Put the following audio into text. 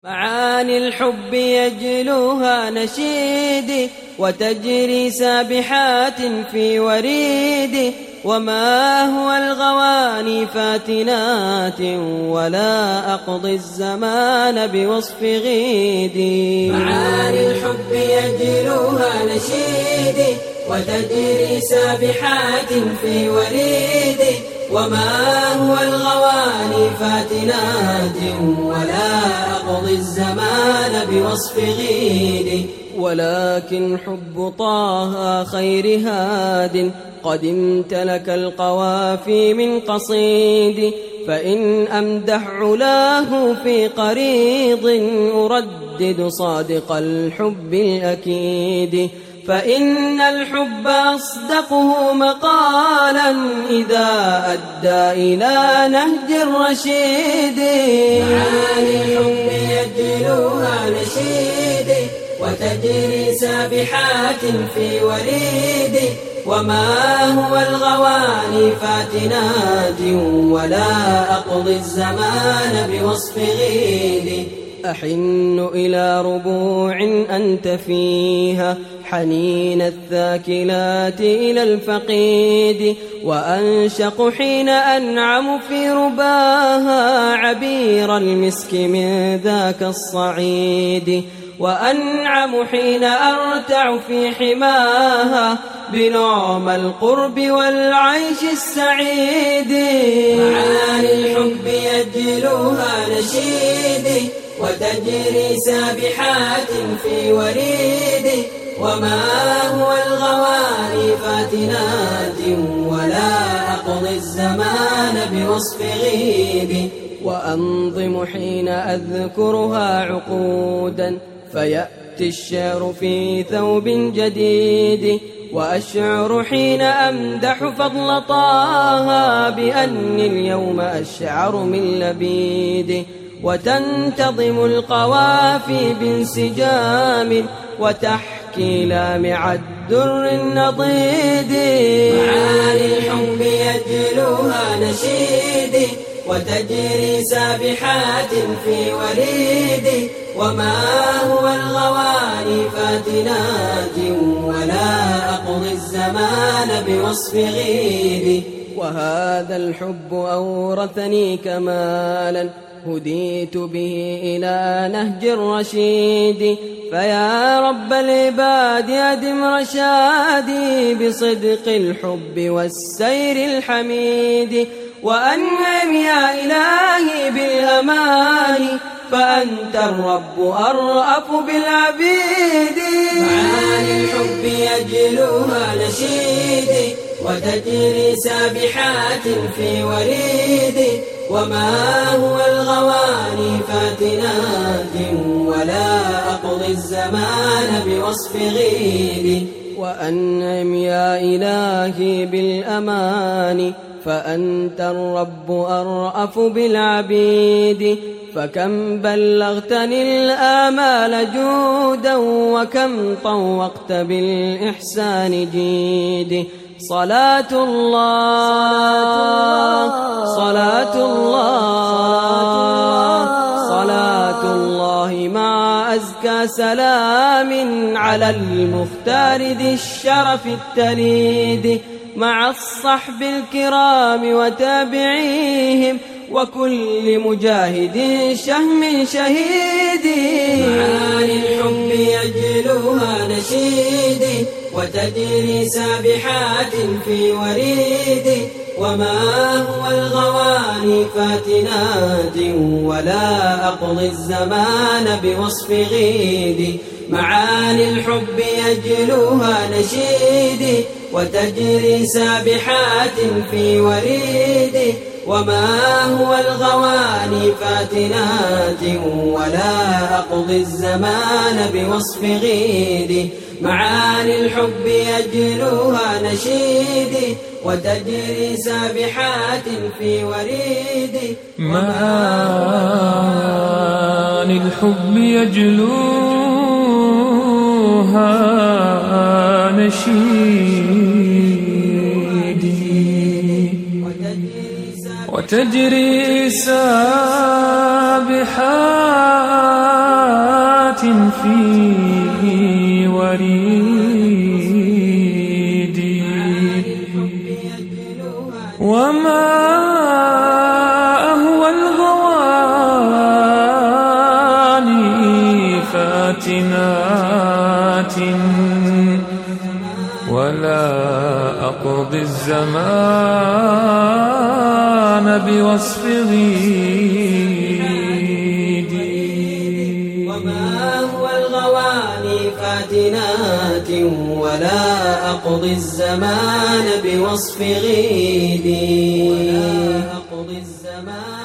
معاني الحب يجلوها نشيدي وتجري سابحات في وريدي، وما هو الغواني فاتنات ولا أقضي الزمان بوصف غيدي. معاني الحب يجلوها نشيدي وتجري سابحات في وريدي، وما هو الغواني فاتنات ولا أقضي الزمان بوصف غيدي. ولكن حب طه خير هاد قد امتلك القوافي من قصيد، فإن أمدح علاه في قريض أردد صادق الحب الأكيد، فإن الحب أصدقه مقالا إذا أدى إلى نهج الرشيد. معاني الحب يجلوها نشيدي وتجري سابحات في وريدي، وما هو الغواني فاتنات ولا أقضي الزمان بوصف غيدي. أحن إلى ربوع أنت فيها حنين الثاكلات إلى الفقيد، وأنشق حين أنعم في رباها عبير المسك من ذاك الصعيد، وأنعم حين أرتع في حماها بنعم القرب والعيش السعيد. معاني الحب يجلوها نشيدي وتجري سابحات في وريدي، وما هو الغواني فاتنات ولا أقضي الزمان بوصف غيدي. وأنظم حين أذكرها عقودا فيأتي الشعر في ثوب جديد، وأشعر حين أمدح فضل طه بأني اليوم أشعر من لبيد، وتنتظم القوافي بانسجام وتحكي لامع الدر النضيد. معاني الحب يجلوها نشيدي وتجري سابحات في وريدي، وما هو الغواني فاتنات ولا أقضي الزمان بوصف غيدي. وهذا الحب أورثني كمالا هديت به إلى نهج الرشيد، فيا رب العباد أدم رشادي بصدق الحب والسير الحميد، وأنعم يا إلهي بالأمان فأنت الرب أرأف بالعبيد. معاني الحب يجلوها نشيدي وتجري سابحات في وريدي، وما هو الغواني فاتنات ولا أقضي الزمان بوصف غيدي. وأنعم يا إلهي بالأمان فأنت الرب أرأف بالعبيد، فكم بلغتني الآمال جودا وكم طوقت بالإحسان جيدي. صلاة الله صلاة الله صلاة الله مع أزكى سلام على المختار ذي الشرف التليد، مع الصحب الكرام وتابعيهم وكل مجاهد شهم شهيد. معاني الحب يجلوها نشيدي وتجري سابحات في وريدي، وما هو الغواني فاتنات ولا أقضي الزمان بوصف غيدي. معاني الحب يجلوها نشيدي وتجري سابحات في وريدي، وما هو الغواني فاتنات ولا أقضي الزمان بوصف غيدي. معاني الحب يجلوها نشيدي وتجري سابحات في وريدي. معاني الحب يجلوها نشيدي وتجري سابحات فيه وريدي وما أهوى الغواني فاتنات ولا أقضي الزمان بوصف غيدي وما هو الغواني فاتنات ولا أقضي الزمان بوصف غيدي